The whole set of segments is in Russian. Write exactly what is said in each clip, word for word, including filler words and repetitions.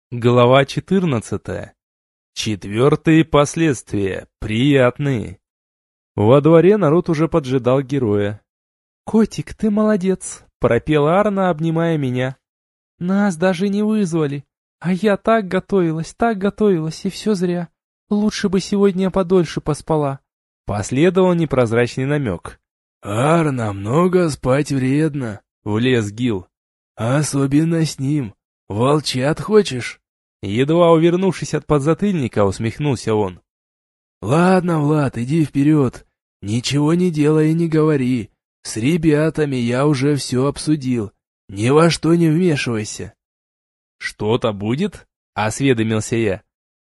Глава четырнадцатая. Четвертые последствия. Приятные. Во дворе народ уже поджидал героя. «Котик, ты молодец!» — пропела Арна, обнимая меня. «Нас даже не вызвали. А я так готовилась, так готовилась, и все зря. Лучше бы сегодня подольше поспала». Последовал непрозрачный намек. «Арна, много спать вредно», — влез Гил. «Особенно с ним. Волчат хочешь?» Едва увернувшись от подзатыльника, усмехнулся он. «Ладно, Влад, иди вперед. Ничего не делай и не говори. С ребятами я уже все обсудил. Ни во что не вмешивайся». «Что-то будет?» — осведомился я.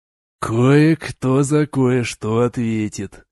«Кое-кто за кое-что ответит».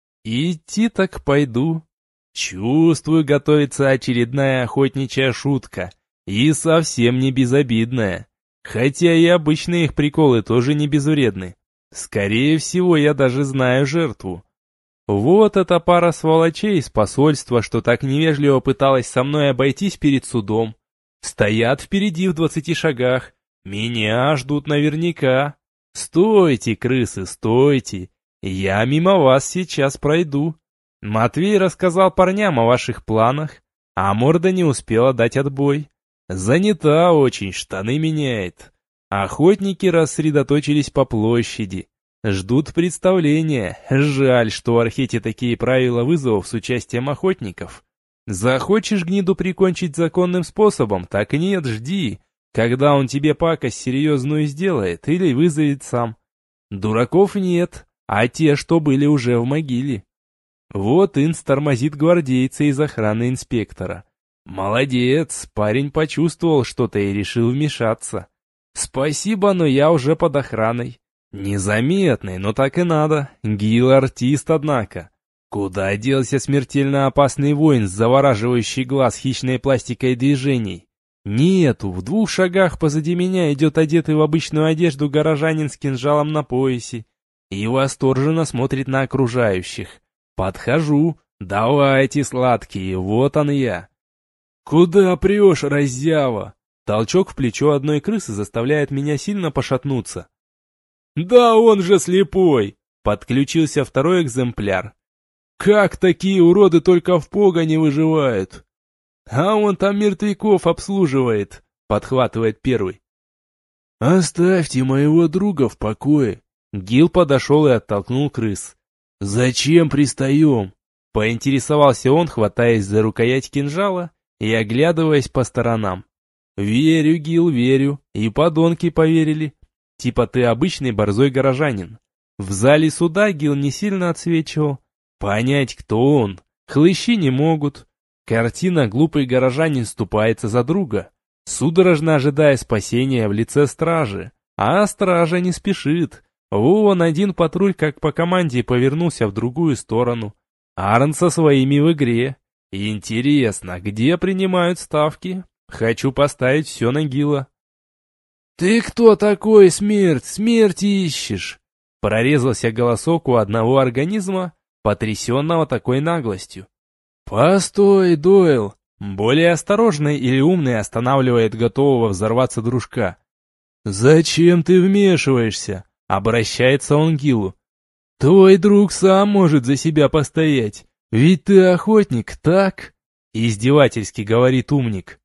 «Идти так пойду. Чувствую, готовится очередная охотничья шутка. И совсем не безобидная. Хотя и обычные их приколы тоже не безвредны. Скорее всего, я даже знаю жертву. Вот эта пара сволочей из посольства, что так невежливо пыталась со мной обойтись перед судом. Стоят впереди в двадцати шагах. Меня ждут наверняка. Стойте, крысы, стойте. Я мимо вас сейчас пройду. Матвей рассказал парням о ваших планах, а морда не успела дать отбой. Занята очень, штаны меняет. Охотники рассредоточились по площади. Ждут представления. Жаль, что в Архете такие правила вызовов с участием охотников. Захочешь гниду прикончить законным способом, так и нет, жди, когда он тебе пакость серьезную сделает или вызовет сам. Дураков нет, а те, что были уже в могиле. Вот Инс тормозит гвардейца из охраны инспектора. Молодец, парень почувствовал что-то и решил вмешаться. Спасибо, но я уже под охраной. Незаметный, но так и надо. Гил артист, однако. Куда делся смертельно опасный воин с завораживающий глаз хищной пластикой движений? Нету, в двух шагах позади меня идет одетый в обычную одежду горожанин с кинжалом на поясе и восторженно смотрит на окружающих. Подхожу. Давайте, сладкие, вот он я. «Куда прешь, раззява?» Толчок в плечо одной крысы заставляет меня сильно пошатнуться. «Да он же слепой!» Подключился второй экземпляр. «Как такие уроды только в погоне выживают?» «А он там мертвяков обслуживает», подхватывает первый. «Оставьте моего друга в покое». Гил подошел и оттолкнул крыс. «Зачем пристаем?» Поинтересовался он, хватаясь за рукоять кинжала и оглядываясь по сторонам. «Верю, Гил, верю, и подонки поверили. Типа ты обычный борзой горожанин». В зале суда Гил не сильно отсвечивал. Понять, кто он, хлыщи не могут. Картина «Глупый горожанин ступается за друга», судорожно ожидая спасения в лице стражи. А стража не спешит. Вон один патруль как по команде повернулся в другую сторону. Арн со своими в игре. Интересно, где принимают ставки? Хочу поставить все на Гила. «Ты кто такой, смерть? Смерть ищешь?» Прорезался голосок у одного организма, потрясенного такой наглостью. «Постой, Дойл!» Более осторожный или умный останавливает готового взорваться дружка. «Зачем ты вмешиваешься?» Обращается он к Гилу. «Твой друг сам может за себя постоять. Ведь ты охотник, так?» Издевательски говорит умник.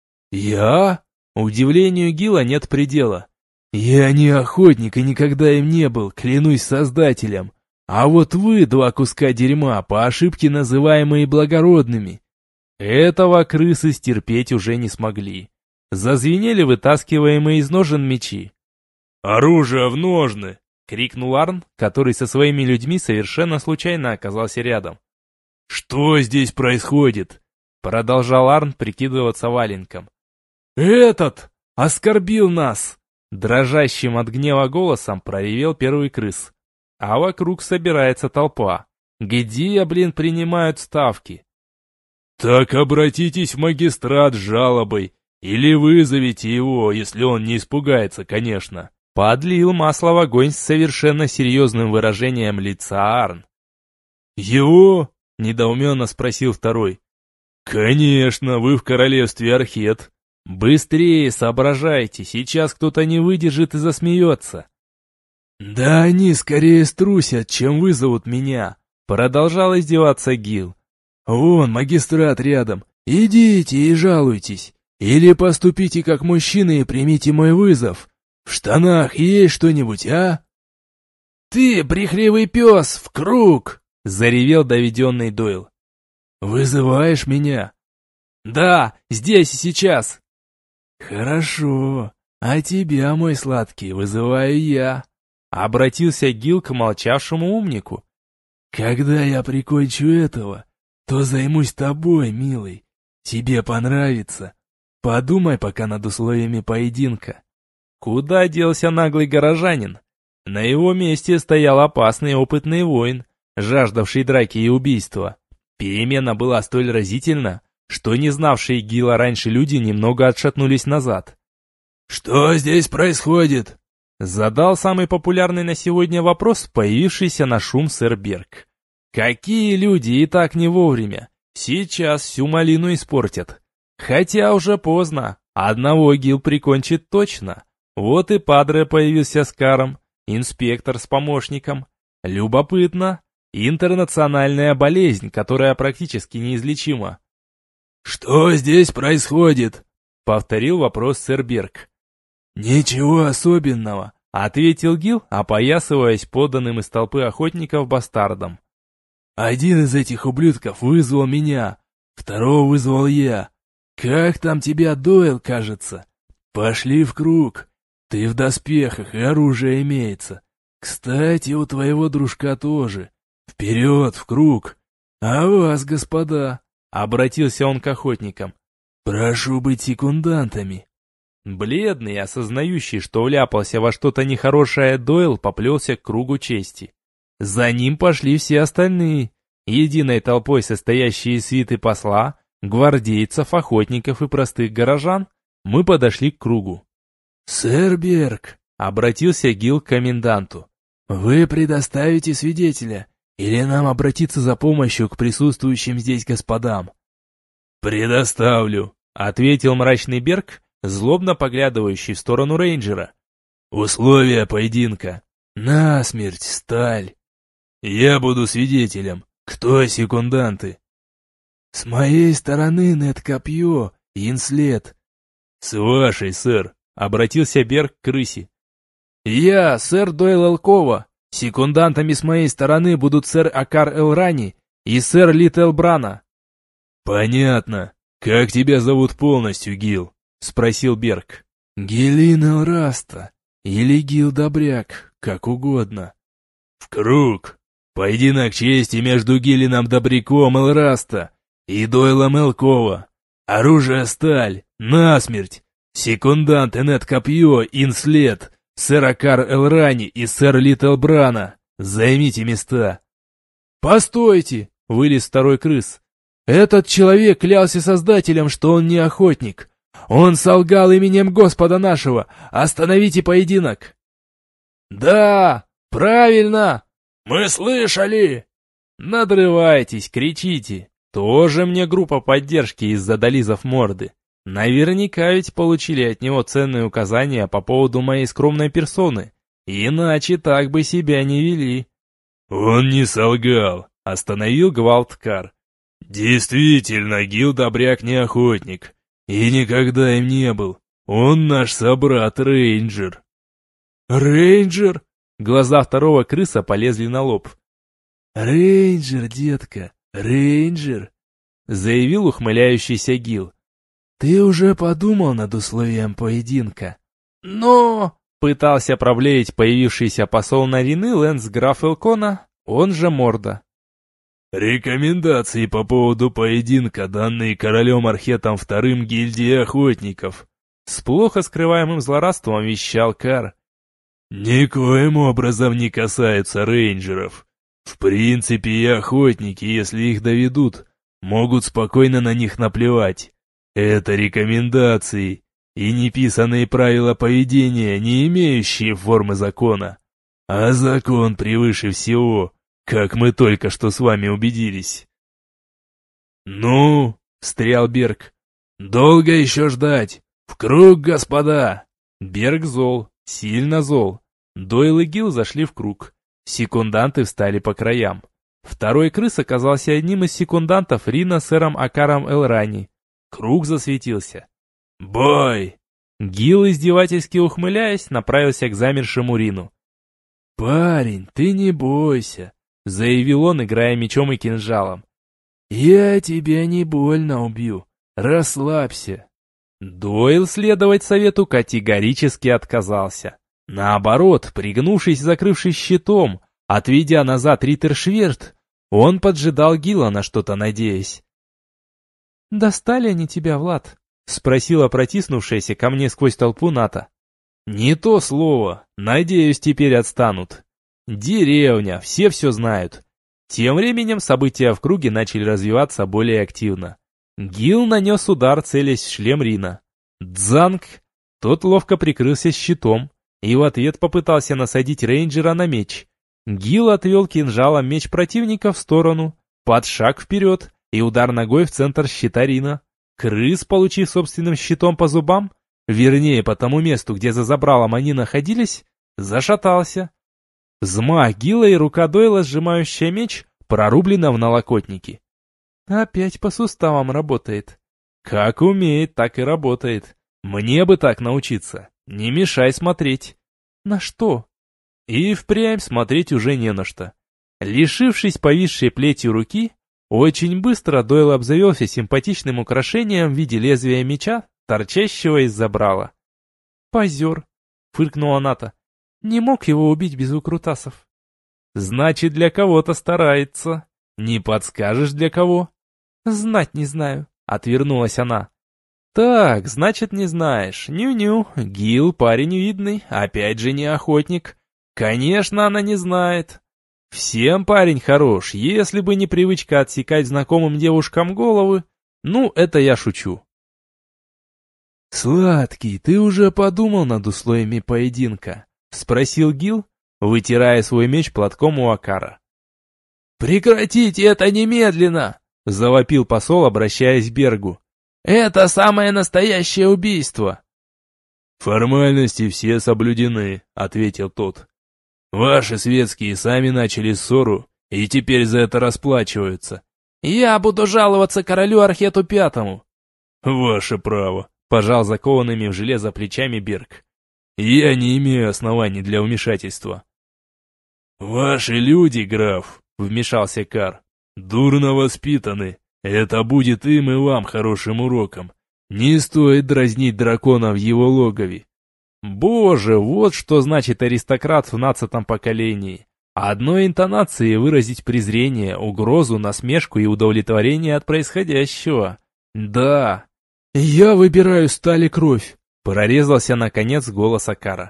«Я?» Удивлению Гила нет предела. «Я не охотник и никогда им не был, клянусь создателем. А вот вы, два куска дерьма, по ошибке называемые благородными». Этого крысы стерпеть уже не смогли. Зазвенели вытаскиваемые из ножен мечи. «Оружие в ножны!» — крикнул Арн, который со своими людьми совершенно случайно оказался рядом. «Что здесь происходит?» — продолжал Арн прикидываться валенком. «Этот оскорбил нас!» — дрожащим от гнева голосом проревел первый крыс. А вокруг собирается толпа. Где, блин, принимают ставки? «Так обратитесь в магистрат с жалобой, или вызовите его, если он не испугается, конечно». Подлил масло в огонь с совершенно серьезным выражением лица Арн. «Его?» — недоуменно спросил второй. «Конечно, вы в королевстве Архет. Быстрее соображайте, сейчас кто-то не выдержит и засмеется. Да они скорее струсят, чем вызовут меня, продолжал издеваться Гил. Вон магистрат рядом, идите и жалуйтесь. Или поступите как мужчины и примите мой вызов. В штанах есть что-нибудь, а? Ты, брехливый пес, в круг! Заревел доведенный Дойл. Вызываешь меня? Да, здесь и сейчас. Хорошо, а тебя, мой сладкий, вызываю я. Обратился Гил к молчавшему умнику. Когда я прикончу этого, то займусь тобой, милый. Тебе понравится. Подумай пока над условиями поединка. Куда делся наглый горожанин? На его месте стоял опасный опытный воин, жаждавший драки и убийства. Перемена была столь разительна, что не знавшие Гила раньше люди немного отшатнулись назад. «Что здесь происходит?» Задал самый популярный на сегодня вопрос, появившийся на шум сэр Берг. «Какие люди и так не вовремя? Сейчас всю малину испортят. Хотя уже поздно, одного Гил прикончит точно. Вот и Падре появился с Каром, инспектор с помощником. Любопытно. Интернациональная болезнь, которая практически неизлечима». «Что здесь происходит?» — повторил вопрос сэр Берг. «Ничего особенного», — ответил Гил, опоясываясь поданным из толпы охотников бастардом. «Один из этих ублюдков вызвал меня, второго вызвал я. Как там тебя Дойл, кажется? Пошли в круг. Ты в доспехах, и оружие имеется. Кстати, у твоего дружка тоже. Вперед, в круг. А вас, господа?» — обратился он к охотникам. «Прошу быть секундантами». Бледный, осознающий, что вляпался во что-то нехорошее, Дойл поплелся к кругу чести. За ним пошли все остальные, единой толпой состоящие из свиты посла, гвардейцев, охотников и простых горожан. Мы подошли к кругу. «Сэр Берг», — обратился Гил к коменданту, — «вы предоставите свидетеля, или нам обратиться за помощью к присутствующим здесь господам?» «Предоставлю», — ответил мрачный Берг, злобно поглядывающий в сторону рейнджера. «Условия поединка. Насмерть, сталь. Я буду свидетелем. Кто секунданты?» «С моей стороны нет-копье, инслед». «С вашей, сэр», — обратился Берг к крысе. «Я, сэр Дойл Элкова. Секундантами с моей стороны будут сэр Акар Элрани и сэр Лит Элбрана». «Понятно. Как тебя зовут полностью, Гил?» — спросил Берг. «Гилин Элраста или Гил Добряк, как угодно». «В круг. Поединок чести между Гилином Добряком Элраста и Дойлом Элкова. Оружие сталь, насмерть. Секунданты нет-копье, инслед, сэр Акар Элрани и сэр Лит Элбрана. Займите места». «Постойте!» — вылез второй крыс. «Этот человек клялся создателем, что он не охотник. Он солгал именем Господа нашего. Остановите поединок!» «Да, правильно! Мы слышали!» Надрывайтесь, кричите. Тоже мне группа поддержки из-за долизов морды. Наверняка ведь получили от него ценные указания по поводу моей скромной персоны. Иначе так бы себя не вели. «Он не солгал», — остановил Гвалткар. «Действительно, Гил Добряк не охотник. И никогда им не был. Он наш собрат-рейнджер». «Рейнджер?» Глаза второго крыса полезли на лоб. «Рейнджер, детка, рейнджер», — заявил ухмыляющийся Гил. «Ты уже подумал над условием поединка?» «Но...» — пытался проблеять появившийся посол Нарины Лэнс граф Элкона, он же Морда. «Рекомендации по поводу поединка, данные королем Архетом вторым гильдии охотников», — с плохо скрываемым злорадством вещал Кар. «Никоим образом не касаются рейнджеров. В принципе, и охотники, если их доведут, могут спокойно на них наплевать. Это рекомендации и неписанные правила поведения, не имеющие формы закона. А закон превыше всего, как мы только что с вами убедились». «Ну?» — встрял Берг. «Долго еще ждать? «В круг, господа!» Берг зол, сильно зол. Дойл и Гил зашли в круг. Секунданты встали по краям. Второй крыс оказался одним из секундантов Рина сэром Акаром Элрани. Круг засветился. «Бой!» Гил, издевательски ухмыляясь, направился к замершему Рину. «Парень, ты не бойся», — заявил он, играя мечом и кинжалом. «Я тебя не больно убью. Расслабься». Дойл следовать совету категорически отказался. Наоборот, пригнувшись, закрывшись щитом, отведя назад Риттершверт, он поджидал Гила, на что-то надеясь. «Достали они тебя, Влад?» — спросила протиснувшаяся ко мне сквозь толпу Ната. «Не то слово. Надеюсь, теперь отстанут. Деревня, все все знают». Тем временем события в круге начали развиваться более активно. Гил нанес удар, целясь в шлем Рина. Дзанг! Тот ловко прикрылся щитом и в ответ попытался насадить рейнджера на меч. Гил отвел кинжалом меч противника в сторону, под шаг вперед и удар ногой в центр щита Рина. Крыс, получив собственным щитом по зубам, вернее по тому месту, где за забралом они находились, зашатался. Взмах Гила и рука Дойла, сжимающая меч, прорублена в налокотники. Опять по суставам работает. Как умеет, так и работает. Мне бы так научиться. Не мешай смотреть. На что? И впрямь смотреть уже не на что. Лишившись повисшей плетью руки, очень быстро Дойл обзавелся симпатичным украшением в виде лезвия меча, торчащего из забрала. «Позер», — фыркнула Ната. «Не мог его убить без выкрутасов». «Значит, для кого-то старается. Не подскажешь, для кого?» «Знать не знаю», — отвернулась она. «Так, значит, не знаешь. Ню-ню, Гил парень видный, опять же не охотник. Конечно, она не знает. Всем парень хорош, если бы не привычка отсекать знакомым девушкам головы. Ну, это я шучу». «Сладкий, ты уже подумал над условиями поединка?» — спросил Гил, вытирая свой меч платком у Акара. «Прекратите это немедленно!» — завопил посол, обращаясь к Бергу. «Это самое настоящее убийство!» «Формальности все соблюдены», — ответил тот. «Ваши светские сами начали ссору, и теперь за это расплачиваются». «Я буду жаловаться королю Архету Пятому». «Ваше право», — пожал закованными в железо плечами Берг. «Я не имею оснований для вмешательства». «Ваши люди, граф», — вмешался Кар, — «дурно воспитаны. Это будет им и вам хорошим уроком. Не стоит дразнить дракона в его логове». Боже, вот что значит аристократ в нацатом поколении. Одной интонацией выразить презрение, угрозу, насмешку и удовлетворение от происходящего. Да. «Я выбираю сталь и кровь», — прорезался наконец голос Акара.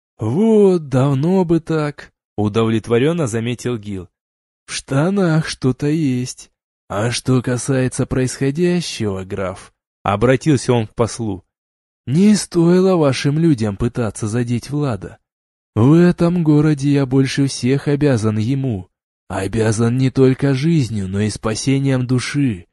«Вот, давно бы так», — удовлетворенно заметил Гил. «В штанах что-то есть. А что касается происходящего, граф», — обратился он к послу, — «не стоило вашим людям пытаться задеть Влада. В этом городе я больше всех обязан ему. Обязан не только жизнью, но и спасением души.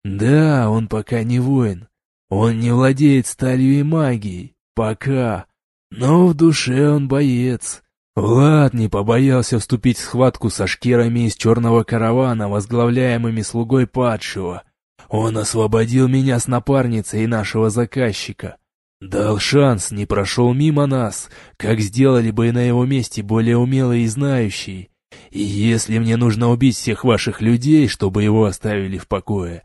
Да, он пока не воин. Он не владеет сталью и магией. Пока. Но в душе он боец. Влад не побоялся вступить в схватку со шкерами из черного каравана, возглавляемыми слугой падшего. Он освободил меня с напарницей и нашего заказчика. Дал шанс, не прошел мимо нас, как сделали бы и на его месте более умелые и знающие. И если мне нужно убить всех ваших людей, чтобы его оставили в покое,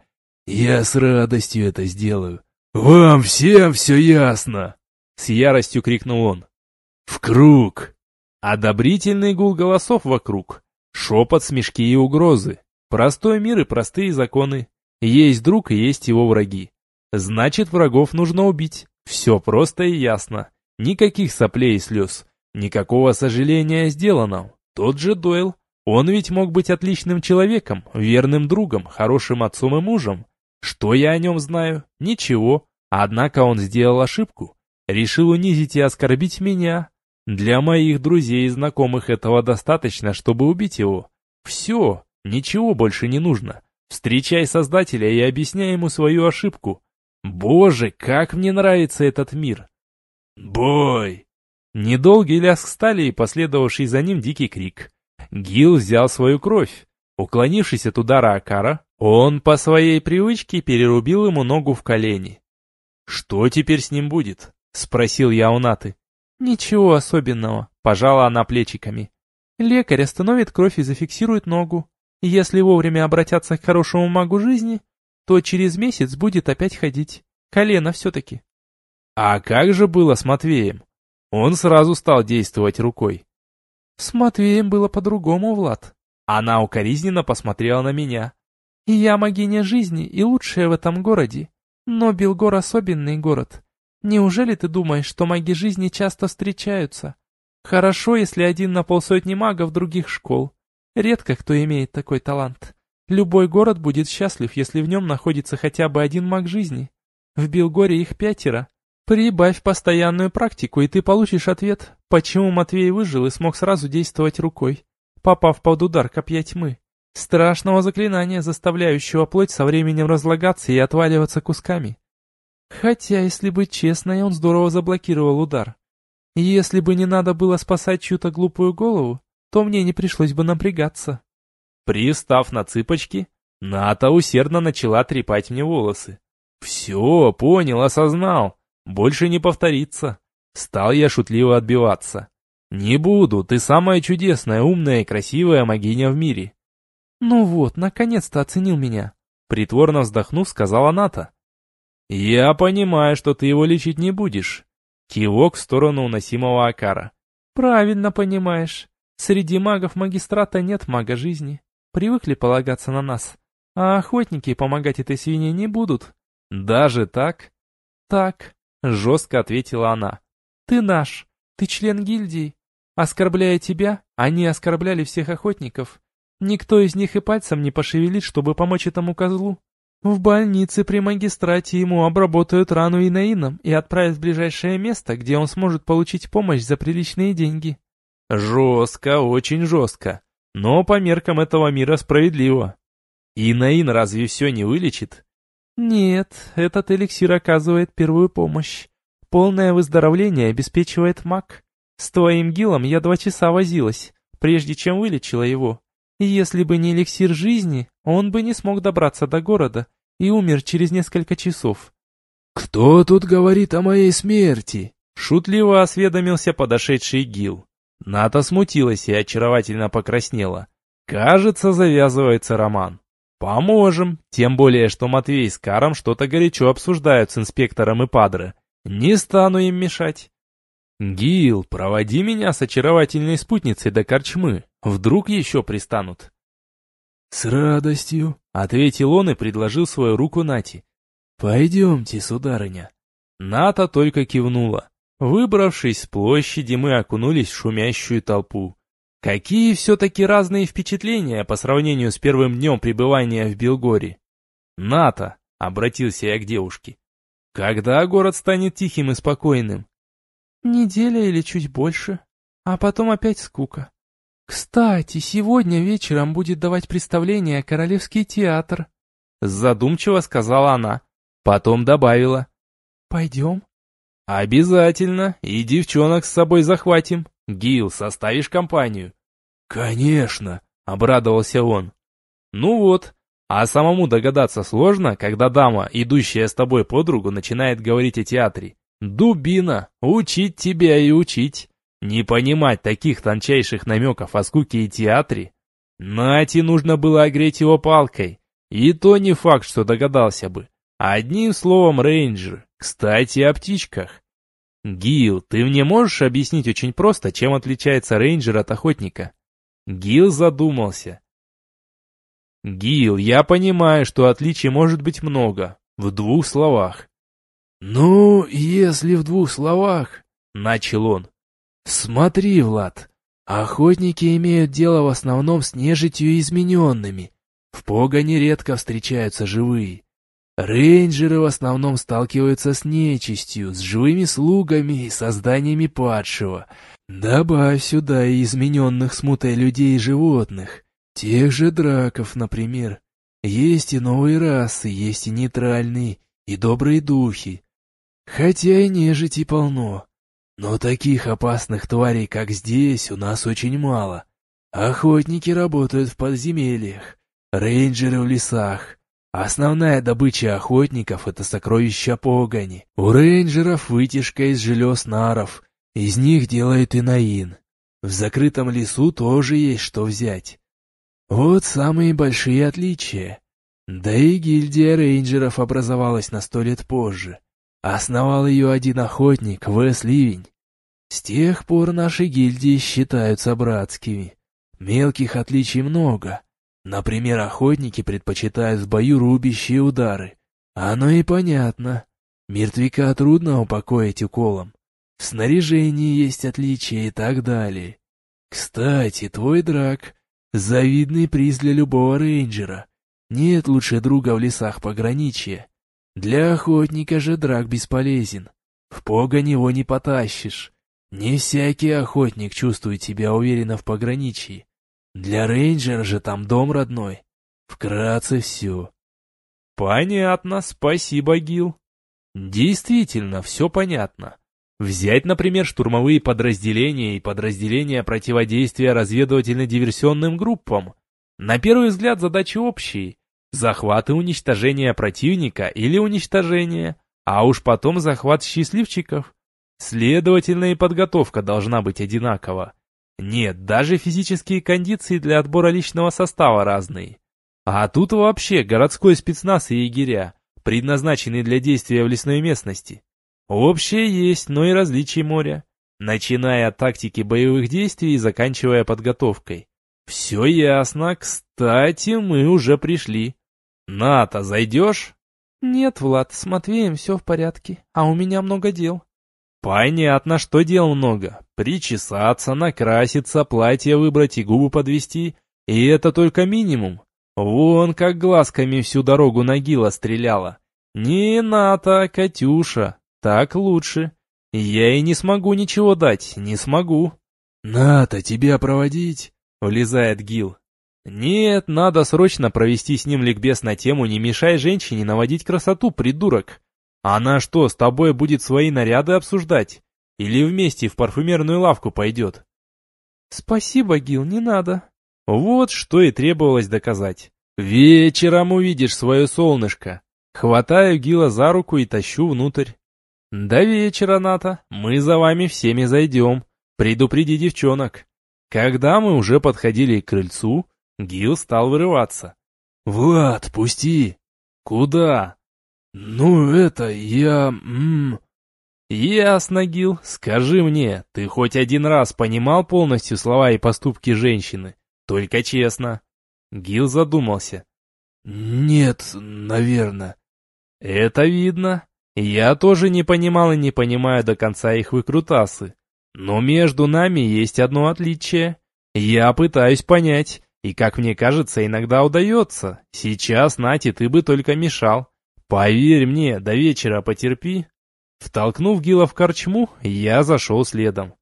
я с радостью это сделаю. Вам всем все ясно!» С яростью крикнул он. «В круг!» Одобрительный гул голосов вокруг. Шепот, смешки и угрозы. Простой мир и простые законы. Есть друг и есть его враги. Значит, врагов нужно убить. Все просто и ясно. Никаких соплей и слез. Никакого сожаления о сделанном. Тот же Дойл. Он ведь мог быть отличным человеком, верным другом, хорошим отцом и мужем. Что я о нем знаю? Ничего. Однако он сделал ошибку. Решил унизить и оскорбить меня. Для моих друзей и знакомых этого достаточно, чтобы убить его. Все. Ничего больше не нужно. Встречай Создателя и объясняй ему свою ошибку. Боже, как мне нравится этот мир! Бой! Недолгий лязг стали и последовавший за ним дикий крик. Гил взял свою кровь. Уклонившись от удара Акара, он по своей привычке перерубил ему ногу в колени. «Что теперь с ним будет?» — спросил я у Наты. «Ничего особенного», — пожала она плечиками. «Лекарь остановит кровь и зафиксирует ногу. Если вовремя обратятся к хорошему магу жизни, то через месяц будет опять ходить. Колено все-таки». «А как же было с Матвеем?» Он сразу стал действовать рукой. «С Матвеем было по-другому, Влад». Она укоризненно посмотрела на меня. «Я магиня жизни и лучшая в этом городе. Но Белгор особенный город. Неужели ты думаешь, что маги жизни часто встречаются? Хорошо, если один на полсотни магов других школ. Редко кто имеет такой талант. Любой город будет счастлив, если в нем находится хотя бы один маг жизни. В Белгоре их пятеро. Прибавь постоянную практику, и ты получишь ответ, почему Матвей выжил и смог сразу действовать рукой, попав под удар копья тьмы. Страшного заклинания, заставляющего плоть со временем разлагаться и отваливаться кусками. Хотя, если быть честной, он здорово заблокировал удар. Если бы не надо было спасать чью-то глупую голову, то мне не пришлось бы напрягаться». Привстав на цыпочки, Ната усердно начала трепать мне волосы. «Все, понял, осознал. Больше не повторится». Стал я шутливо отбиваться. «Не буду, ты самая чудесная, умная и красивая магиня в мире». «Ну вот, наконец-то оценил меня», — притворно вздохнув, сказала Ната. «Я понимаю, что ты его лечить не будешь». Кивок в сторону уносимого Акара. «Правильно понимаешь. Среди магов магистрата нет мага жизни. Привыкли полагаться на нас. А охотники помогать этой свинье не будут». «Даже так?» «Так», — жестко ответила она. «Ты наш. Ты член гильдии. Оскорбляя тебя, они оскорбляли всех охотников. Никто из них и пальцем не пошевелит, чтобы помочь этому козлу. В больнице при магистрате ему обработают рану инаином и отправят в ближайшее место, где он сможет получить помощь за приличные деньги». «Жестко, очень жестко. Но по меркам этого мира справедливо. Инаин разве все не вылечит?» «Нет, этот эликсир оказывает первую помощь. Полное выздоровление обеспечивает маг. С твоим гилом я два часа возилась, прежде чем вылечила его. И если бы не эликсир жизни, он бы не смог добраться до города и умер через несколько часов». «Кто тут говорит о моей смерти?» Шутливо осведомился подошедший гил. Ната смутилась и очаровательно покраснела. «Кажется, завязывается роман. Поможем, тем более, что Матвей с Каром что-то горячо обсуждают с инспектором и падре. Не стану им мешать». «Гил, проводи меня с очаровательной спутницей до корчмы. Вдруг еще пристанут». «С радостью», — ответил он и предложил свою руку Нате. «Пойдемте, сударыня». Ната только кивнула. Выбравшись с площади, мы окунулись в шумящую толпу. Какие все-таки разные впечатления по сравнению с первым днем пребывания в Белгоре. «Ната», — обратился я к девушке, — «когда город станет тихим и спокойным?» «Неделя или чуть больше, а потом опять скука. Кстати, сегодня вечером будет давать представление Королевский театр», — задумчиво сказала она. Потом добавила: «Пойдем?» «Обязательно, и девчонок с собой захватим. Гил, составишь компанию?» «Конечно», — обрадовался он. «Ну вот, а самому догадаться сложно, когда дама, идущая с тобой под руку, начинает говорить о театре. Дубина, учить тебя и учить. Не понимать таких тончайших намеков о скуке и театре. Нате нужно было огреть его палкой, и то не факт, что догадался бы. Одним словом, рейнджер. Кстати, о птичках. Гил, ты мне можешь объяснить очень просто, чем отличается рейнджер от охотника?» Гил задумался. «Гил, я понимаю, что отличий может быть много. В двух словах». «Ну, если в двух словах», — начал он. «Смотри, Влад, охотники имеют дело в основном с нежитью и измененными. В погоне редко встречаются живые. Рейнджеры в основном сталкиваются с нечистью, с живыми слугами и созданиями падшего. Добавь сюда и измененных смутой людей и животных. Тех же драков, например. Есть и новые расы, есть и нейтральные, и добрые духи. Хотя и нежити полно. Но таких опасных тварей, как здесь, у нас очень мало. Охотники работают в подземельях, рейнджеры в лесах. Основная добыча охотников — это сокровища погони. У рейнджеров вытяжка из желез наров, из них делают инаин. В закрытом лесу тоже есть что взять. Вот самые большие отличия. Да и гильдия рейнджеров образовалась на сто лет позже. Основал ее один охотник, Вес Ливень. С тех пор наши гильдии считаются братскими. Мелких отличий много. Например, охотники предпочитают в бою рубящие удары. Оно и понятно. Мертвяка трудно упокоить уколом. В снаряжении есть отличия и так далее. Кстати, твой драк — завидный приз для любого рейнджера. Нет лучше друга в лесах пограничья. Для охотника же драк бесполезен. В погонь его не потащишь. Не всякий охотник чувствует себя уверенно в пограничье. Для рейнджера же там дом родной. Вкратце все. Понятно, спасибо, Гил. Действительно, все понятно. Взять, например, штурмовые подразделения и подразделения противодействия разведывательно-диверсионным группам. На первый взгляд задачи общие. Захват и уничтожение противника или уничтожение, а уж потом захват счастливчиков. Следовательно, и подготовка должна быть одинакова. Нет, даже физические кондиции для отбора личного состава разные. А тут вообще городской спецназ и егеря, предназначенные для действия в лесной местности. Общее есть, но и различий моря, начиная от тактики боевых действий и заканчивая подготовкой. Все ясно, кстати, мы уже пришли. Ната, зайдешь? Нет, Влад, с Матвеем все в порядке, а у меня много дел. Понятно, что дел много. Причесаться, накраситься, платье выбрать и губы подвести. И это только минимум. Вон как глазками всю дорогу на Гила стреляла. Не Ната, Катюша. Так лучше. Я и не смогу ничего дать, не смогу. Ната, тебя проводить? Влезает Гил. Нет, надо срочно провести с ним ликбез на тему «Не мешай женщине наводить красоту, придурок». Она что, с тобой будет свои наряды обсуждать? Или вместе в парфюмерную лавку пойдет? Спасибо, Гил, не надо. Вот что и требовалось доказать. Вечером увидишь свое солнышко. Хватаю Гила за руку и тащу внутрь. До вечера, Ната, мы за вами всеми зайдем. Предупреди девчонок. Когда мы уже подходили к крыльцу, Гил стал вырываться. «Влад, пусти!» «Куда?» «Ну, это, я... М -м. «Ясно, Гил, скажи мне, ты хоть один раз понимал полностью слова и поступки женщины? Только честно». Гил задумался. «Нет, наверное». «Это видно. Я тоже не понимал и не понимаю до конца их выкрутасы. Но между нами есть одно отличие. Я пытаюсь понять, и, как мне кажется, иногда удается. Сейчас, Нате, ты бы только мешал. Поверь мне, до вечера потерпи». Втолкнув Гила в корчму, я зашел следом.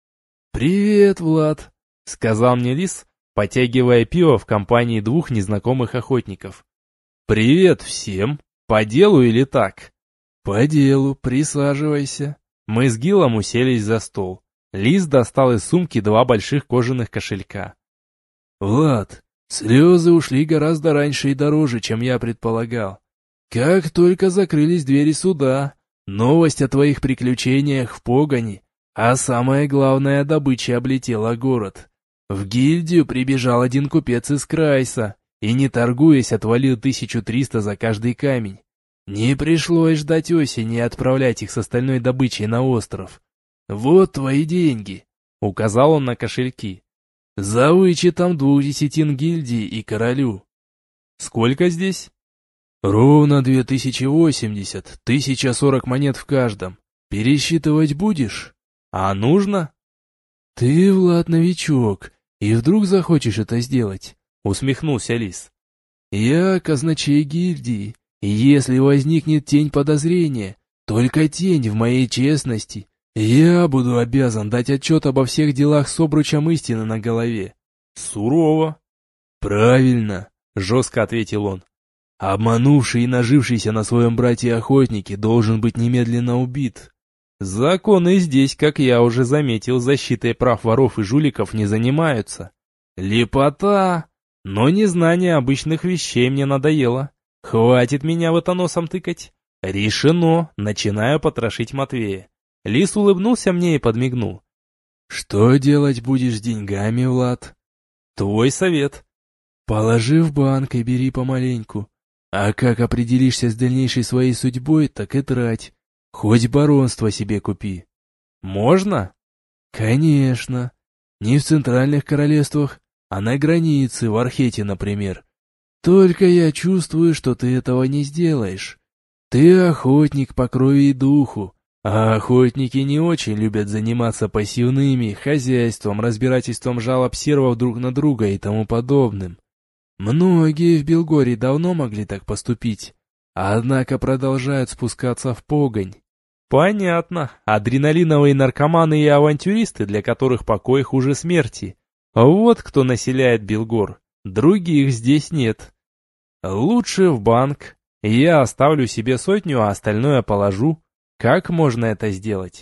«Привет, Влад», — сказал мне лис, потягивая пиво в компании двух незнакомых охотников. «Привет всем. По делу или так?» «По делу, присаживайся». Мы с Гилом уселись за стол. Лис достал из сумки два больших кожаных кошелька. «Влад, слезы ушли гораздо раньше и дороже, чем я предполагал. Как только закрылись двери суда, новость о твоих приключениях в погони, а самое главное, добыча облетела город. В гильдию прибежал один купец из Крайса и, не торгуясь, отвалил тысячу триста за каждый камень. Не пришлось ждать осени и отправлять их с остальной добычей на остров. Вот твои деньги», — указал он на кошельки. «За вычетом двух десятин гильдии и королю». «Сколько здесь?» «Ровно две тысячи восемьдесят, тысяча сорок монет в каждом. Пересчитывать будешь?» «А нужно?» «Ты, Влад, новичок, и вдруг захочешь это сделать?» — усмехнулся лис. «Я казначей гильдии, и если возникнет тень подозрения, только тень в моей честности, я буду обязан дать отчет обо всех делах с обручем истины на голове». «Сурово». «Правильно», — жестко ответил он. Обманувший и нажившийся на своем брате охотнике должен быть немедленно убит. Законы здесь, как я уже заметил, защитой прав воров и жуликов не занимаются. Лепота! Но незнание обычных вещей мне надоело. Хватит меня в это носом тыкать. Решено, начинаю потрошить Матвея. Лис улыбнулся мне и подмигнул. Что делать будешь с деньгами, Влад? Твой совет. Положи в банк и бери помаленьку. А как определишься с дальнейшей своей судьбой, так и трать. Хоть баронство себе купи. Можно? Конечно. Не в центральных королевствах, а на границе, в Архете, например. Только я чувствую, что ты этого не сделаешь. Ты охотник по крови и духу, а охотники не очень любят заниматься пассивными, хозяйством, разбирательством жалоб сервов друг на друга и тому подобным. Многие в Белгории давно могли так поступить, однако продолжают спускаться в погонь. Понятно. Адреналиновые наркоманы и авантюристы, для которых покой хуже смерти. Вот кто населяет Белгор. Других здесь нет. Лучше в банк. Я оставлю себе сотню, а остальное положу. Как можно это сделать?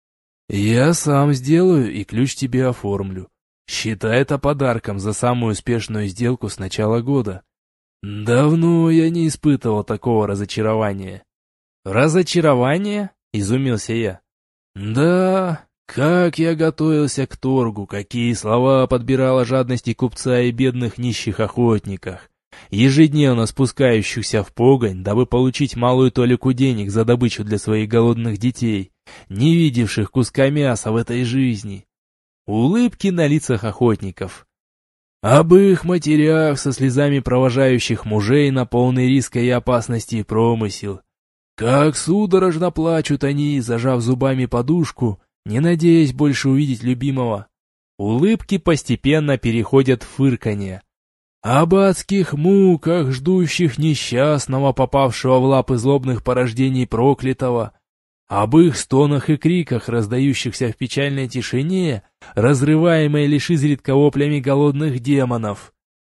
Я сам сделаю и ключ тебе оформлю. Считай это подарком за самую успешную сделку с начала года. Давно я не испытывал такого разочарования. Разочарование? Изумился я. Да, как я готовился к торгу, какие слова подбирал о жадности купца и бедных нищих охотниках, ежедневно спускающихся в погонь, дабы получить малую толику денег за добычу для своих голодных детей, не видевших куска мяса в этой жизни. Улыбки на лицах охотников. Об их матерях со слезами провожающих мужей на полный риска и опасности промысел. Как судорожно плачут они, зажав зубами подушку, не надеясь больше увидеть любимого. Улыбки постепенно переходят в фырканье. Об адских муках, ждущих несчастного, попавшего в лапы злобных порождений проклятого. Об их стонах и криках, раздающихся в печальной тишине, разрываемой лишь изредка воплями голодных демонов.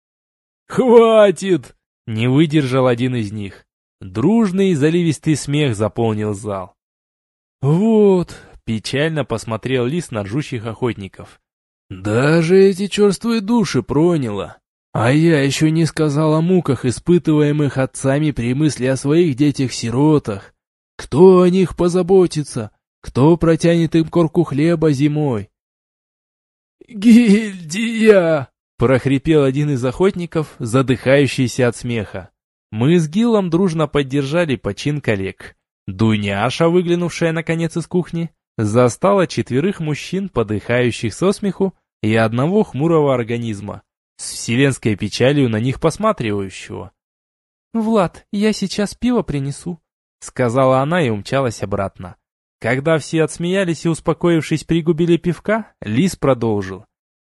«Хватит!» — не выдержал один из них. Дружный заливистый смех заполнил зал. «Вот», — печально посмотрел Лис на ржущих охотников. «Даже эти черствые души проняло. А я еще не сказал о муках, испытываемых отцами при мысли о своих детях-сиротах. Кто о них позаботится? Кто протянет им корку хлеба зимой?» «Гильдия!» — прохрипел один из охотников, задыхающийся от смеха. Мы с Гиллом дружно поддержали почин коллег. Дуняша, выглянувшая наконец из кухни, застала четверых мужчин, подыхающих со смеху, и одного хмурого организма, с вселенской печалью на них посматривающего. «Влад, я сейчас пиво принесу», — сказала она и умчалась обратно. Когда все отсмеялись и, успокоившись, пригубили пивка, Лис продолжил.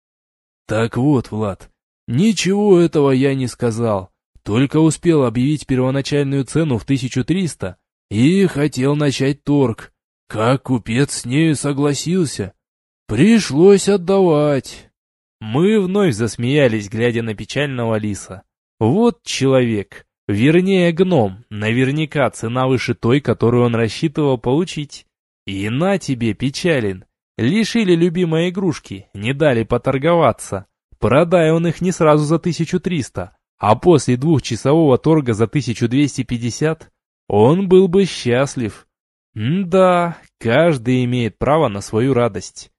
«Так вот, Влад, ничего этого я не сказал. Только успел объявить первоначальную цену в тысячу триста и хотел начать торг. Как купец с нею согласился. Пришлось отдавать». Мы вновь засмеялись, глядя на печального Лиса. Вот человек, вернее гном, наверняка цена выше той, которую он рассчитывал получить. И на тебе, печален. Лишили любимой игрушки, не дали поторговаться. Продай он их не сразу за тысячу триста. А после двухчасового торга за тысячу двести пятьдесят он был бы счастлив. М-да, каждый имеет право на свою радость.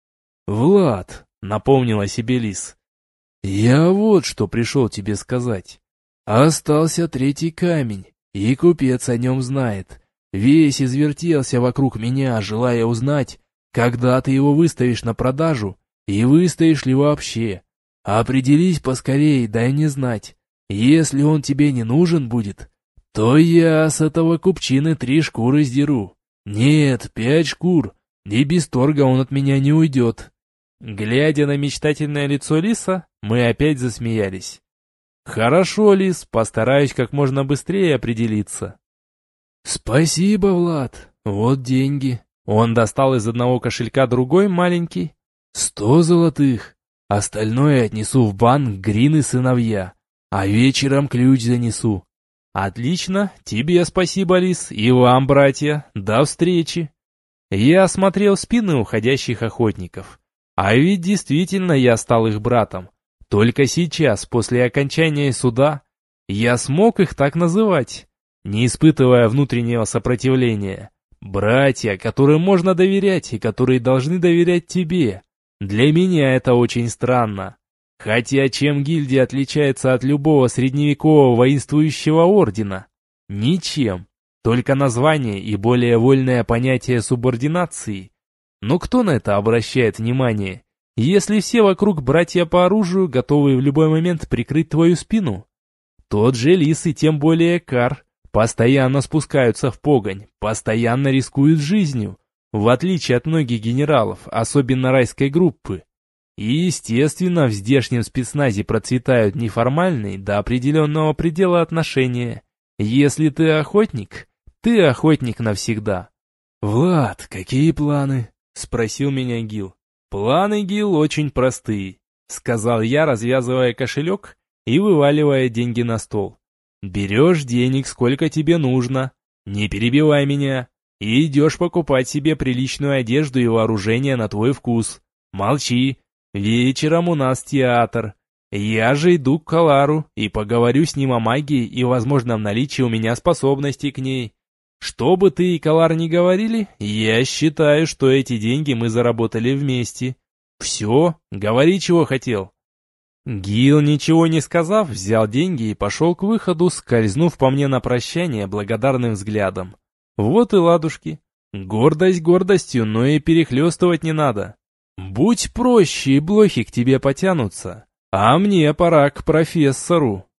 «Влад», — напомнил о себе Лис, — «я вот что пришел тебе сказать. Остался третий камень, и купец о нем знает. Весь извертелся вокруг меня, желая узнать, когда ты его выставишь на продажу, и выставишь ли вообще. Определись поскорей, дай мне знать. Если он тебе не нужен будет, то я с этого купчины три шкуры сдеру. Нет, пять шкур, и без торга он от меня не уйдет». Глядя на мечтательное лицо Лиса, мы опять засмеялись. «Хорошо, Лис, постараюсь как можно быстрее определиться». «Спасибо, Влад, вот деньги». Он достал из одного кошелька другой маленький. «Сто золотых. Остальное отнесу в банк Грин и сыновья, а вечером ключ занесу. Отлично, тебе спасибо, Лис, и вам, братья, до встречи. Я осмотрел спины уходящих охотников. А ведь действительно я стал их братом. Только сейчас, после окончания суда, я смог их так называть, не испытывая внутреннего сопротивления. Братья, которым можно доверять и которые должны доверять тебе. Для меня это очень странно. Хотя чем гильдия отличается от любого средневекового воинствующего ордена? Ничем. Только название и более вольное понятие субординации. Но кто на это обращает внимание, если все вокруг братья по оружию, готовые в любой момент прикрыть твою спину? Тот же Лис и тем более Кар постоянно спускаются в погонь, постоянно рискуют жизнью, в отличие от многих генералов, особенно райской группы. И, естественно, в здешнем спецназе процветают неформальные до определенного предела отношения. Если ты охотник, ты охотник навсегда. «Влад, какие планы?» — спросил меня Гил. «Планы, Гил, очень простые», — сказал я, развязывая кошелек и вываливая деньги на стол. «Берешь денег, сколько тебе нужно, не перебивай меня, и идешь покупать себе приличную одежду и вооружение на твой вкус. Молчи. Вечером у нас театр. Я же иду к Калару и поговорю с ним о магии и возможном наличии у меня способностей к ней. Что бы ты и Калар ни говорили, я считаю, что эти деньги мы заработали вместе. Все, говори, чего хотел». Гил, ничего не сказав, взял деньги и пошел к выходу, скользнув по мне на прощание благодарным взглядом. Вот и ладушки. Гордость гордостью, но и перехлестывать не надо. Будь проще, и блохи к тебе потянутся. А мне пора к профессору.